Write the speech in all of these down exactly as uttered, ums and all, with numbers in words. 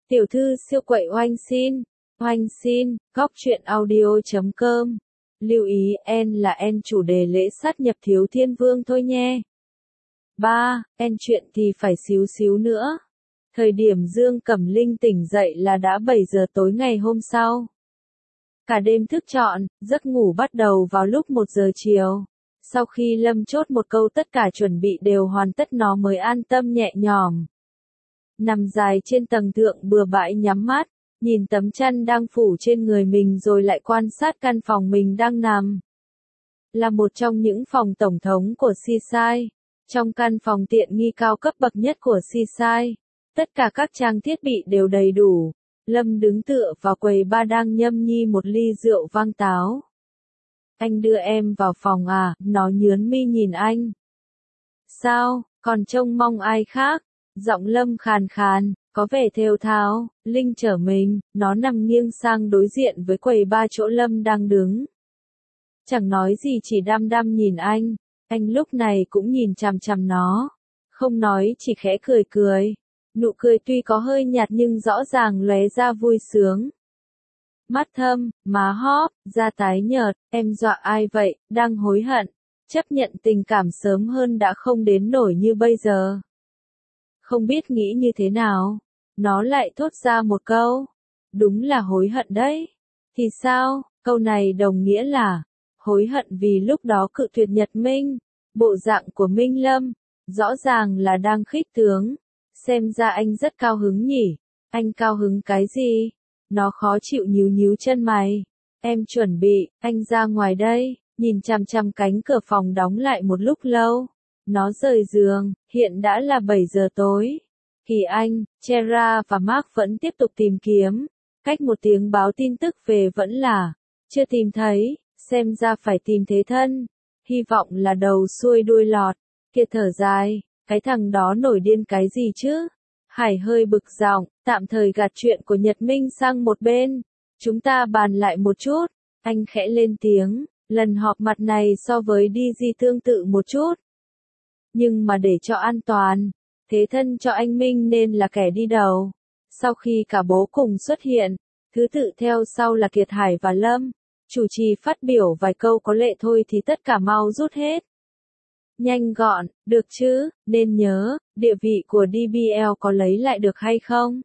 Tiểu thư siêu quậy oanh xin, oanh xin, góc truyện audio chấm com. Lưu ý en là en chủ đề lễ sát nhập Thiếu Thiên Vương thôi nhé. ba. En chuyện thì phải xíu xíu nữa. Thời điểm Dương Cẩm Linh tỉnh dậy là đã bảy giờ tối ngày hôm sau. Cả đêm thức trọn, giấc ngủ bắt đầu vào lúc một giờ chiều. Sau khi Lâm chốt một câu tất cả chuẩn bị đều hoàn tất nó mới an tâm nhẹ nhõm. Nằm dài trên tầng thượng bừa bãi nhắm mắt, nhìn tấm chăn đang phủ trên người mình rồi lại quan sát căn phòng mình đang nằm. Là một trong những phòng tổng thống của Seaside. Trong căn phòng tiện nghi cao cấp bậc nhất của Seaside, tất cả các trang thiết bị đều đầy đủ. Lâm đứng tựa vào quầy bar đang nhâm nhi một ly rượu vang táo. Anh đưa em vào phòng à, nó nhướng mi nhìn anh. Sao, còn trông mong ai khác? Giọng Lâm khàn khàn, có vẻ thều thào. Linh trở mình, nó nằm nghiêng sang đối diện với quầy bar chỗ Lâm đang đứng. Chẳng nói gì chỉ đăm đăm nhìn anh, anh lúc này cũng nhìn chằm chằm nó. Không nói chỉ khẽ cười cười. Nụ cười tuy có hơi nhạt nhưng rõ ràng lóe ra vui sướng. Mắt thâm, má hóp, da tái nhợt, em dọa ai vậy, đang hối hận. Chấp nhận tình cảm sớm hơn đã không đến nổi như bây giờ. Không biết nghĩ như thế nào, nó lại thốt ra một câu. Đúng là hối hận đấy. Thì sao, câu này đồng nghĩa là hối hận vì lúc đó cự tuyệt Nhật Minh. Bộ dạng của Minh Lâm, rõ ràng là đang khích tướng. Xem ra anh rất cao hứng nhỉ. Anh cao hứng cái gì? Nó khó chịu nhíu nhíu chân mày. Em chuẩn bị, anh ra ngoài đây. Nhìn chằm chằm cánh cửa phòng đóng lại một lúc lâu. Nó rời giường, hiện đã là bảy giờ tối. Kỳ Anh, Chera và Mark vẫn tiếp tục tìm kiếm. Cách một tiếng báo tin tức về vẫn là chưa tìm thấy, xem ra phải tìm thế thân. Hy vọng là đầu xuôi đuôi lọt. Kia thở dài, cái thằng đó nổi điên cái gì chứ? Hải hơi bực giọng, tạm thời gạt chuyện của Nhật Minh sang một bên. Chúng ta bàn lại một chút. Anh khẽ lên tiếng, lần họp mặt này so với đi di tương tự một chút. Nhưng mà để cho an toàn, thế thân cho anh Minh nên là kẻ đi đầu. Sau khi cả bố cùng xuất hiện, thứ tự theo sau là Kiệt Hải và Lâm. Chủ trì phát biểu vài câu có lệ thôi thì tất cả mau rút hết. Nhanh gọn, được chứ, nên nhớ, địa vị của đê bê lờ có lấy lại được hay không?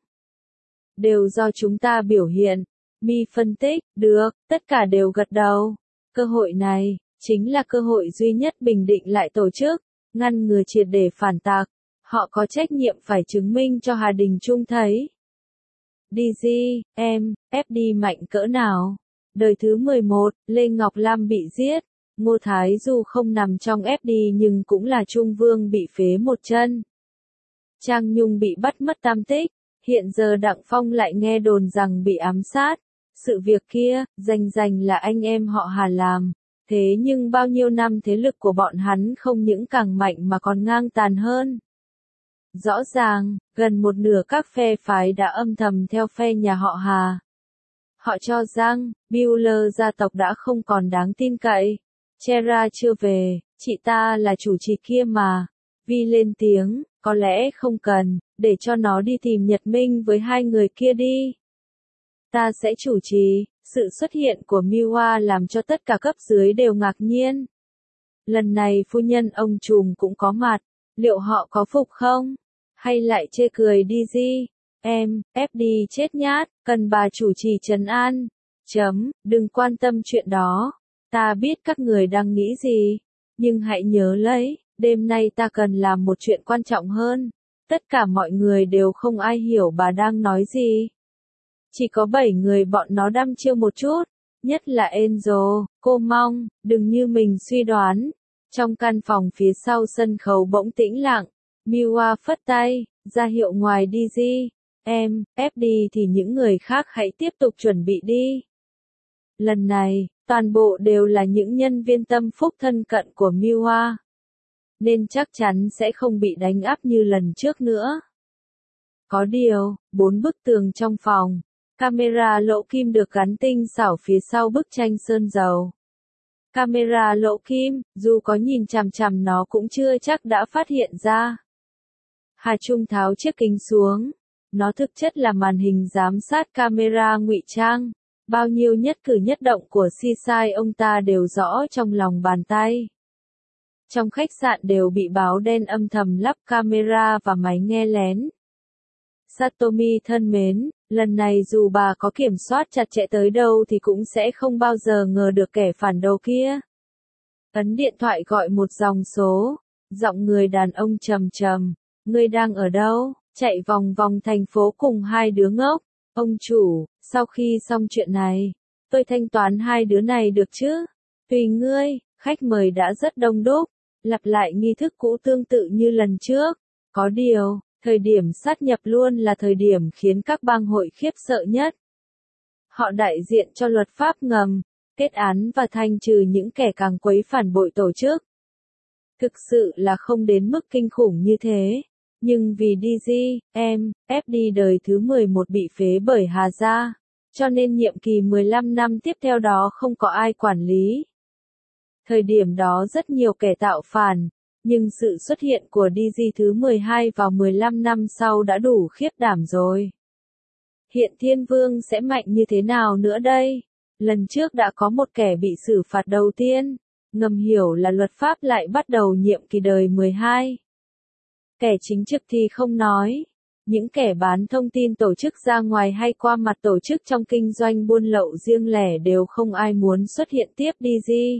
Đều do chúng ta biểu hiện. Mi phân tích, được, tất cả đều gật đầu. Cơ hội này, chính là cơ hội duy nhất bình định lại tổ chức, ngăn ngừa triệt để phản tạc. Họ có trách nhiệm phải chứng minh cho Hà Đình Trung thấy. đê giê, em, ép đê mạnh cỡ nào? Đời thứ mười một, Lê Ngọc Lam bị giết. Ngô Thái dù không nằm trong ép đê nhưng cũng là Trung Vương bị phế một chân. Trang Nhung bị bắt mất tam tích. Hiện giờ Đặng Phong lại nghe đồn rằng bị ám sát. Sự việc kia, rành rành là anh em họ Hà làm. Thế nhưng bao nhiêu năm thế lực của bọn hắn không những càng mạnh mà còn ngang tàn hơn. Rõ ràng, gần một nửa các phe phái đã âm thầm theo phe nhà họ Hà. Họ cho rằng, Bueller gia tộc đã không còn đáng tin cậy. Chera chưa về, chị ta là chủ trì kia mà. Vi lên tiếng, có lẽ không cần, để cho nó đi tìm Nhật Minh với hai người kia đi. Ta sẽ chủ trì. Sự xuất hiện của Miwa làm cho tất cả cấp dưới đều ngạc nhiên. Lần này phu nhân ông trùm cũng có mặt, liệu họ có phục không? Hay lại chê cười đi gì? Em, ép đê chết nhát, cần bà chủ trì trấn an. Chấm, đừng quan tâm chuyện đó. Ta biết các người đang nghĩ gì. Nhưng hãy nhớ lấy, đêm nay ta cần làm một chuyện quan trọng hơn. Tất cả mọi người đều không ai hiểu bà đang nói gì. Chỉ có bảy người bọn nó đăm chiêu một chút, nhất là Enzo, cô mong, đừng như mình suy đoán. Trong căn phòng phía sau sân khấu bỗng tĩnh lặng, Miwa phất tay, ra hiệu ngoài đê giê, em, ép đê thì những người khác hãy tiếp tục chuẩn bị đi. Lần này, toàn bộ đều là những nhân viên tâm phúc thân cận của Miwa. Nên chắc chắn sẽ không bị đánh áp như lần trước nữa. Có điều, bốn bức tường trong phòng. Camera lỗ kim được gắn tinh xảo phía sau bức tranh sơn dầu. Camera lỗ kim, dù có nhìn chằm chằm nó cũng chưa chắc đã phát hiện ra. Hà Trung tháo chiếc kính xuống. Nó thực chất là màn hình giám sát camera ngụy trang. Bao nhiêu nhất cử nhất động của Seaside ông ta đều rõ trong lòng bàn tay. Trong khách sạn đều bị báo đen âm thầm lắp camera và máy nghe lén. Satomi thân mến, lần này dù bà có kiểm soát chặt chẽ tới đâu thì cũng sẽ không bao giờ ngờ được kẻ phản đồ kia. Ấn điện thoại gọi một dòng số, giọng người đàn ông trầm trầm, ngươi đang ở đâu? Chạy vòng vòng thành phố cùng hai đứa ngốc. Ông chủ, sau khi xong chuyện này, tôi thanh toán hai đứa này được chứ? Tùy ngươi, khách mời đã rất đông đúc, lặp lại nghi thức cũ tương tự như lần trước. Có điều, thời điểm sát nhập luôn là thời điểm khiến các bang hội khiếp sợ nhất. Họ đại diện cho luật pháp ngầm, kết án và thanh trừ những kẻ càng quấy phản bội tổ chức. Thực sự là không đến mức kinh khủng như thế. Nhưng vì đê giê, em, ép đê đời thứ mười một bị phế bởi Hà Gia, cho nên nhiệm kỳ mười lăm năm tiếp theo đó không có ai quản lý. Thời điểm đó rất nhiều kẻ tạo phản, nhưng sự xuất hiện của đê giê thứ mười hai vào mười lăm năm sau đã đủ khiếp đảm rồi. Hiện Thiên Vương sẽ mạnh như thế nào nữa đây? Lần trước đã có một kẻ bị xử phạt đầu tiên, ngầm hiểu là luật pháp lại bắt đầu nhiệm kỳ đời mười hai. Kẻ chính trực thì không nói. Những kẻ bán thông tin tổ chức ra ngoài hay qua mặt tổ chức trong kinh doanh buôn lậu riêng lẻ đều không ai muốn xuất hiện tiếp đê giê.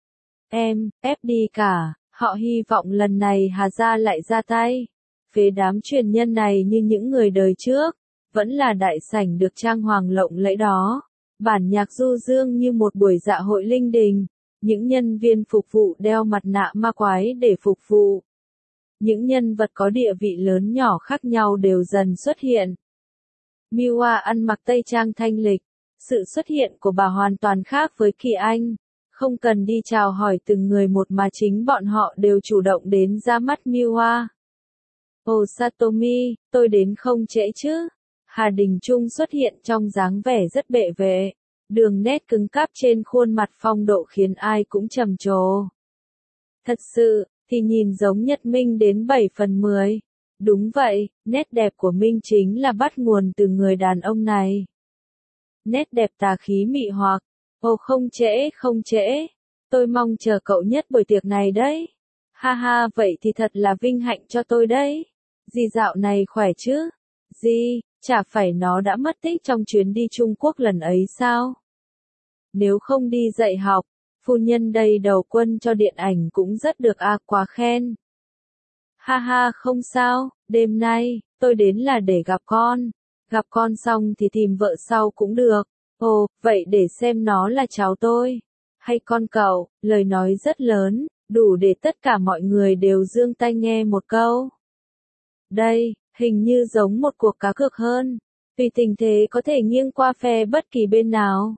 Em, ép đê cả, họ hy vọng lần này Hà Gia lại ra tay. Phế đám truyền nhân này như những người đời trước, vẫn là đại sảnh được trang hoàng lộng lẫy đó. Bản nhạc du dương như một buổi dạ hội linh đình. Những nhân viên phục vụ đeo mặt nạ ma quái để phục vụ. Những nhân vật có địa vị lớn nhỏ khác nhau đều dần xuất hiện. Miwa ăn mặc tây trang thanh lịch. Sự xuất hiện của bà hoàn toàn khác với Kỳ Anh. Không cần đi chào hỏi từng người một mà chính bọn họ đều chủ động đến ra mắt Miwa. Ồ Satomi, tôi đến không trễ chứ? Hà Đình Trung xuất hiện trong dáng vẻ rất bệ vệ. Đường nét cứng cáp trên khuôn mặt phong độ khiến ai cũng trầm trồ. Thật sự, thì nhìn giống Nhật Minh đến bảy phần mười. Đúng vậy, nét đẹp của Minh chính là bắt nguồn từ người đàn ông này. Nét đẹp tà khí mị hoặc. Ồ không trễ, không trễ. Tôi mong chờ cậu nhất buổi tiệc này đấy. Ha ha, vậy thì thật là vinh hạnh cho tôi đấy. Dì dạo này khỏe chứ? Dì, chả phải nó đã mất tích trong chuyến đi Trung Quốc lần ấy sao? Nếu không đi dạy học, phu nhân đây đầu quân cho điện ảnh cũng rất được a quá khen. Ha ha không sao, đêm nay, tôi đến là để gặp con. Gặp con xong thì tìm vợ sau cũng được. Ồ, vậy để xem nó là cháu tôi. Hay con cậu, lời nói rất lớn, đủ để tất cả mọi người đều giương tai nghe một câu. Đây, hình như giống một cuộc cá cược hơn. Tùy tình thế có thể nghiêng qua phe bất kỳ bên nào.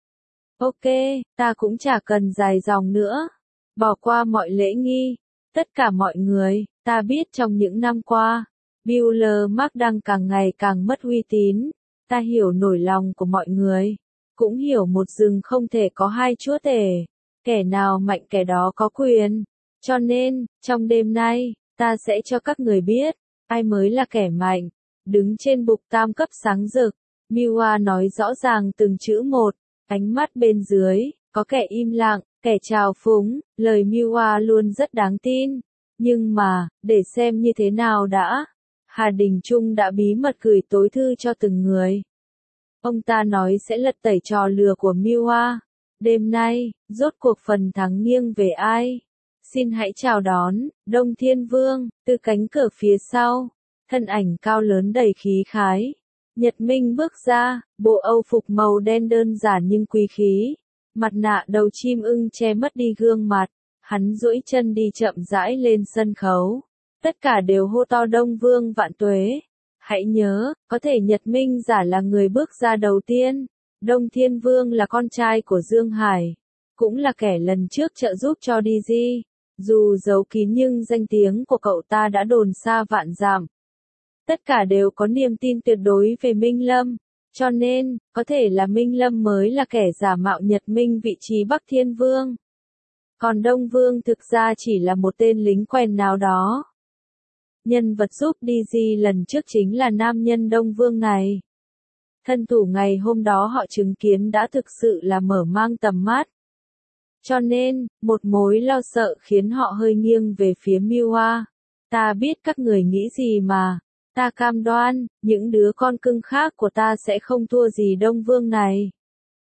Ok, ta cũng chả cần dài dòng nữa. Bỏ qua mọi lễ nghi. Tất cả mọi người, ta biết trong những năm qua, Bueller Mark đang càng ngày càng mất uy tín. Ta hiểu nỗi lòng của mọi người. Cũng hiểu một rừng không thể có hai chúa tể. Kẻ nào mạnh kẻ đó có quyền. Cho nên, trong đêm nay, ta sẽ cho các người biết, ai mới là kẻ mạnh. Đứng trên bục tam cấp sáng rực, Miwa nói rõ ràng từng chữ một. Ánh mắt bên dưới, có kẻ im lặng, kẻ trào phúng, lời Miwa luôn rất đáng tin. Nhưng mà, để xem như thế nào đã. Hà Đình Trung đã bí mật gửi tối thư cho từng người. Ông ta nói sẽ lật tẩy trò lừa của Miwa. Đêm nay, rốt cuộc phần thắng nghiêng về ai? Xin hãy chào đón, Đông Thiên Vương, từ cánh cửa phía sau. Thân ảnh cao lớn đầy khí khái. Nhật Minh bước ra, bộ âu phục màu đen đơn giản nhưng quý khí. Mặt nạ đầu chim ưng che mất đi gương mặt. Hắn duỗi chân đi chậm rãi lên sân khấu. Tất cả đều hô to Đông Vương vạn tuế. Hãy nhớ, có thể Nhật Minh giả là người bước ra đầu tiên. Đông Thiên Vương là con trai của Dương Hải. Cũng là kẻ lần trước trợ giúp cho đê giê. Dù giấu kín nhưng danh tiếng của cậu ta đã đồn xa vạn dặm. Tất cả đều có niềm tin tuyệt đối về Minh Lâm. Cho nên, có thể là Minh Lâm mới là kẻ giả mạo Nhật Minh vị trí Bắc Thiên Vương. Còn Đông Vương thực ra chỉ là một tên lính quèn nào đó. nhân vật giúp Dizzy lần trước chính là nam nhân Đông Vương này. Thân thủ ngày hôm đó họ chứng kiến đã thực sự là mở mang tầm mắt. Cho nên, một mối lo sợ khiến họ hơi nghiêng về phía Miwa. Ta biết các người nghĩ gì mà. Ta cam đoan, những đứa con cưng khác của ta sẽ không thua gì Đông Vương này.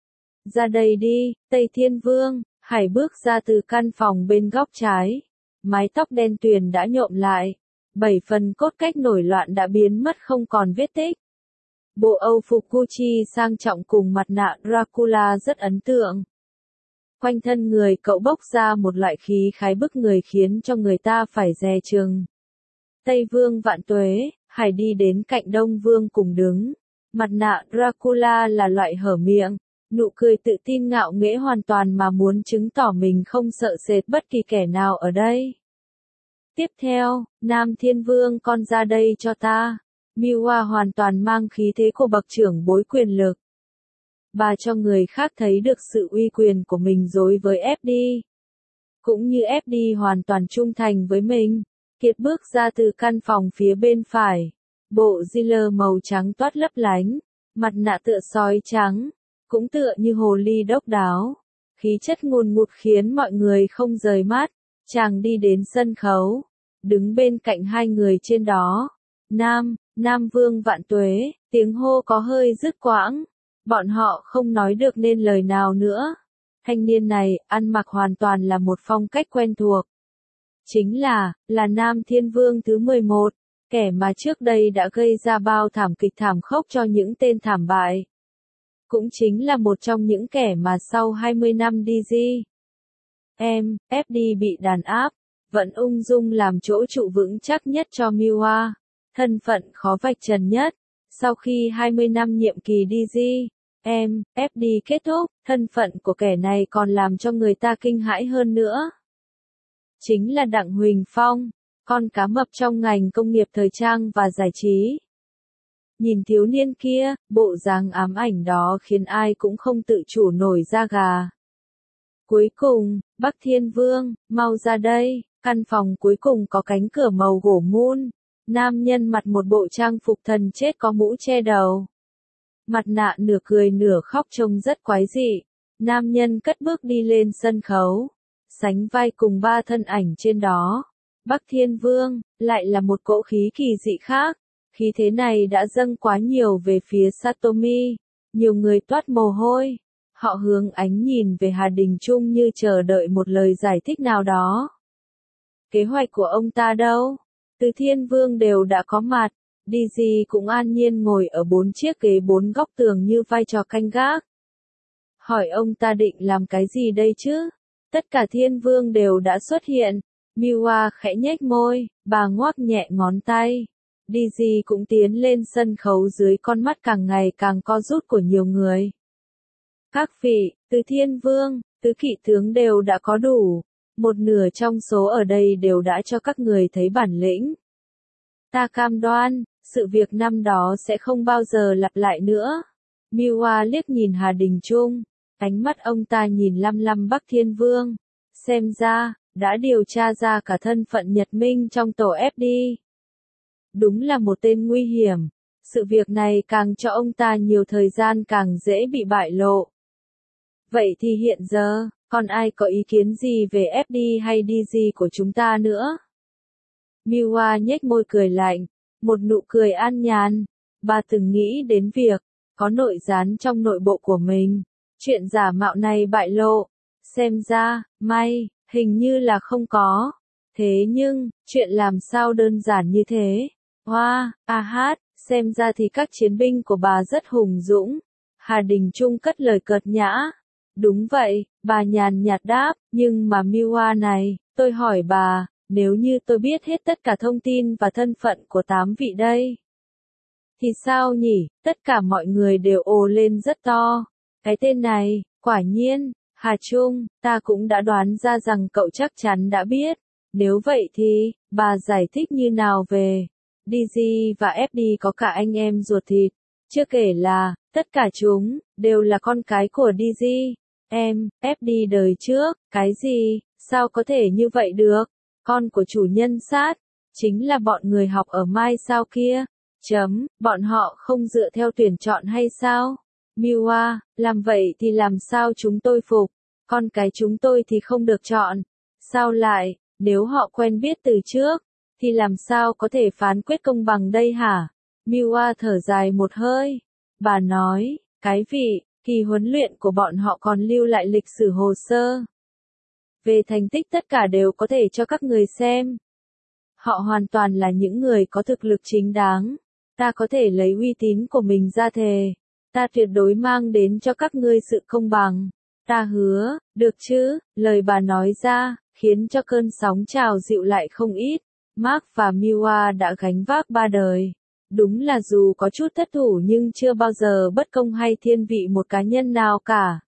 Ra đây đi, Tây Thiên Vương. Hải bước ra từ căn phòng bên góc trái. Mái tóc đen tuyền đã nhuộm lại. Bảy phần cốt cách nổi loạn đã biến mất không còn vết tích. Bộ Âu phục Gucci sang trọng cùng mặt nạ Dracula rất ấn tượng. Quanh thân người cậu bốc ra một loại khí khái bức người khiến cho người ta phải dè chừng. Tây Vương vạn tuế, Hải đi đến cạnh Đông Vương cùng đứng. Mặt nạ Dracula là loại hở miệng, nụ cười tự tin ngạo nghễ hoàn toàn mà muốn chứng tỏ mình không sợ sệt bất kỳ kẻ nào ở đây. Tiếp theo, Nam Thiên Vương con ra đây cho ta. Miwa hoàn toàn mang khí thế của bậc trưởng bối quyền lực. Bà cho người khác thấy được sự uy quyền của mình đối với ép đê. Cũng như ép đê hoàn toàn trung thành với mình. Kiệt bước ra từ căn phòng phía bên phải. Bộ Ziller màu trắng toát lấp lánh. Mặt nạ tựa sói trắng. Cũng tựa như hồ ly đốc đáo. Khí chất ngùn ngụt khiến mọi người không rời mắt. Chàng đi đến sân khấu. Đứng bên cạnh hai người trên đó. Nam, Nam Vương vạn tuế, tiếng hô có hơi dứt quãng. Bọn họ không nói được nên lời nào nữa. Thanh niên này, ăn mặc hoàn toàn là một phong cách quen thuộc. Chính là, là Nam Thiên Vương thứ mười một, kẻ mà trước đây đã gây ra bao thảm kịch thảm khốc cho những tên thảm bại. Cũng chính là một trong những kẻ mà sau hai mươi năm Dizzy, em, ép đê bị đàn áp, vẫn ung dung làm chỗ trụ vững chắc nhất cho Miwa. Thân phận khó vạch trần nhất. Sau khi hai mươi năm nhiệm kỳ Dizzy, em, ép đê kết thúc, thân phận của kẻ này còn làm cho người ta kinh hãi hơn nữa. Chính là Đặng Huỳnh Phong, con cá mập trong ngành công nghiệp thời trang và giải trí. Nhìn thiếu niên kia, bộ dáng ám ảnh đó khiến ai cũng không tự chủ nổi da gà. Cuối cùng, Bắc Thiên Vương, mau ra đây, căn phòng cuối cùng có cánh cửa màu gỗ mun. Nam nhân mặc một bộ trang phục thần chết có mũ che đầu. Mặt nạ nửa cười nửa khóc trông rất quái dị. Nam nhân cất bước đi lên sân khấu. Sánh vai cùng ba thân ảnh trên đó. Bắc Thiên Vương, lại là một cỗ khí kỳ dị khác. Khí thế này đã dâng quá nhiều về phía Satomi. Nhiều người toát mồ hôi. Họ hướng ánh nhìn về Hà Đình Trung như chờ đợi một lời giải thích nào đó. Kế hoạch của ông ta đâu? Từ Thiên Vương đều đã có mặt, Dizzy cũng an nhiên ngồi ở bốn chiếc ghế bốn góc tường như vai trò canh gác. Hỏi ông ta định làm cái gì đây chứ? Tất cả Thiên Vương đều đã xuất hiện. Miwa khẽ nhếch môi, bà ngoắc nhẹ ngón tay. Dizzy cũng tiến lên sân khấu dưới con mắt càng ngày càng co rút của nhiều người. Các vị, từ Thiên Vương, tứ kỵ tướng đều đã có đủ. Một nửa trong số ở đây đều đã cho các người thấy bản lĩnh. Ta cam đoan, sự việc năm đó sẽ không bao giờ lặp lại nữa. Miwa liếc nhìn Hà Đình Trung, ánh mắt ông ta nhìn lăm lăm Bắc Thiên Vương. Xem ra, đã điều tra ra cả thân phận Nhật Minh trong tổ ép đê. Đúng là một tên nguy hiểm. Sự việc này càng cho ông ta nhiều thời gian càng dễ bị bại lộ. Vậy thì hiện giờ, còn ai có ý kiến gì về ép đê hay Dizzy của chúng ta nữa? Miwa nhếch môi cười lạnh, một nụ cười an nhàn. Bà từng nghĩ đến việc, có nội gián trong nội bộ của mình. Chuyện giả mạo này bại lộ. Xem ra, may, hình như là không có. Thế nhưng, chuyện làm sao đơn giản như thế? Hoa, a hát, xem ra thì các chiến binh của bà rất hùng dũng. Hà Đình Trung cất lời cợt nhã. Đúng vậy, bà nhàn nhạt đáp, nhưng mà Miwa này, tôi hỏi bà, nếu như tôi biết hết tất cả thông tin và thân phận của tám vị đây, thì sao nhỉ? Tất cả mọi người đều ồ lên rất to. Cái tên này, quả nhiên, Hà Trung, ta cũng đã đoán ra rằng cậu chắc chắn đã biết. Nếu vậy thì, bà giải thích như nào về Dizzy và ép đê có cả anh em ruột thịt, chưa kể là, tất cả chúng, đều là con cái của Dizzy. Em, ép đê đời trước, cái gì, sao có thể như vậy được? Con của chủ nhân sát, chính là bọn người học ở Mai sao kia. Chấm, bọn họ không dựa theo tuyển chọn hay sao? Miwa, làm vậy thì làm sao chúng tôi phục? Con cái chúng tôi thì không được chọn. Sao lại, nếu họ quen biết từ trước, thì làm sao có thể phán quyết công bằng đây hả? Miwa thở dài một hơi. Bà nói, cái vị, kỳ huấn luyện của bọn họ còn lưu lại lịch sử hồ sơ. Về thành tích tất cả đều có thể cho các người xem. Họ hoàn toàn là những người có thực lực chính đáng. Ta có thể lấy uy tín của mình ra thề. Ta tuyệt đối mang đến cho các ngươi sự công bằng. Ta hứa, được chứ, lời bà nói ra, khiến cho cơn sóng trào dịu lại không ít. Mark và Miwa đã gánh vác ba đời. Đúng là dù có chút thất thủ nhưng chưa bao giờ bất công hay thiên vị một cá nhân nào cả.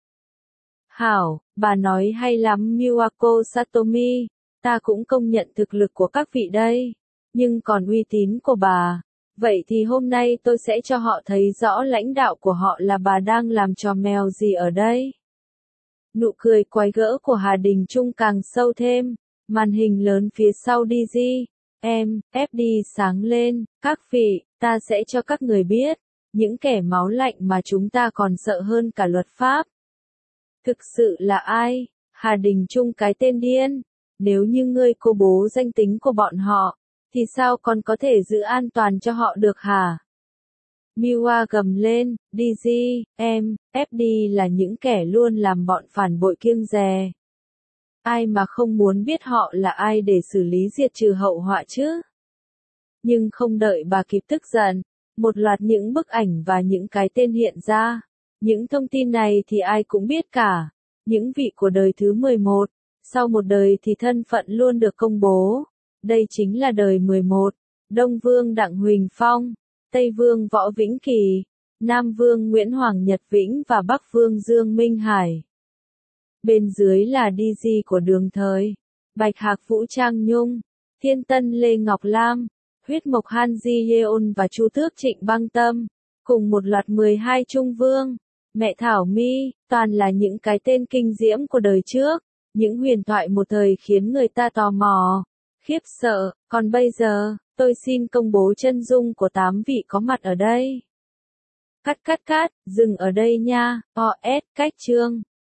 Hảo, bà nói hay lắm Miwako Satomi, ta cũng công nhận thực lực của các vị đây. Nhưng còn uy tín của bà, vậy thì hôm nay tôi sẽ cho họ thấy rõ lãnh đạo của họ là bà đang làm trò mèo gì ở đây. Nụ cười quái gỡ của Hà Đình Trung càng sâu thêm, màn hình lớn phía sau đê giê, em, ép đê sáng lên, các vị, ta sẽ cho các người biết, những kẻ máu lạnh mà chúng ta còn sợ hơn cả luật pháp. Thực sự là ai? Hà Đình Trung cái tên điên. Nếu như ngươi cô bố danh tính của bọn họ, thì sao còn có thể giữ an toàn cho họ được hả? Miwa gầm lên, đê giê, em, ép đê là những kẻ luôn làm bọn phản bội kiêng dè. Ai mà không muốn biết họ là ai để xử lý diệt trừ hậu họa chứ? Nhưng không đợi bà kịp tức giận, một loạt những bức ảnh và những cái tên hiện ra. Những thông tin này thì ai cũng biết cả. Những vị của đời thứ mười một, sau một đời thì thân phận luôn được công bố. Đây chính là đời mười một, Đông Vương Đặng Huỳnh Phong, Tây Vương Võ Vĩnh Kỳ, Nam Vương Nguyễn Hoàng Nhật Vĩnh và Bắc Vương Dương Minh Hải. Bên dưới là đê giê của Đường Thời, Bạch Hạc Vũ Trang Nhung, Thiên Tân Lê Ngọc Lam, Huyết Mộc Han Di Yeon và Chu Tước Trịnh Băng Tâm, cùng một loạt mười hai Trung Vương. Mẹ Thảo Mi, toàn là những cái tên kinh diễm của đời trước, những huyền thoại một thời khiến người ta tò mò, khiếp sợ, còn bây giờ, tôi xin công bố chân dung của tám vị có mặt ở đây. Cắt cắt cắt, dừng ở đây nha, o ét, cách chương.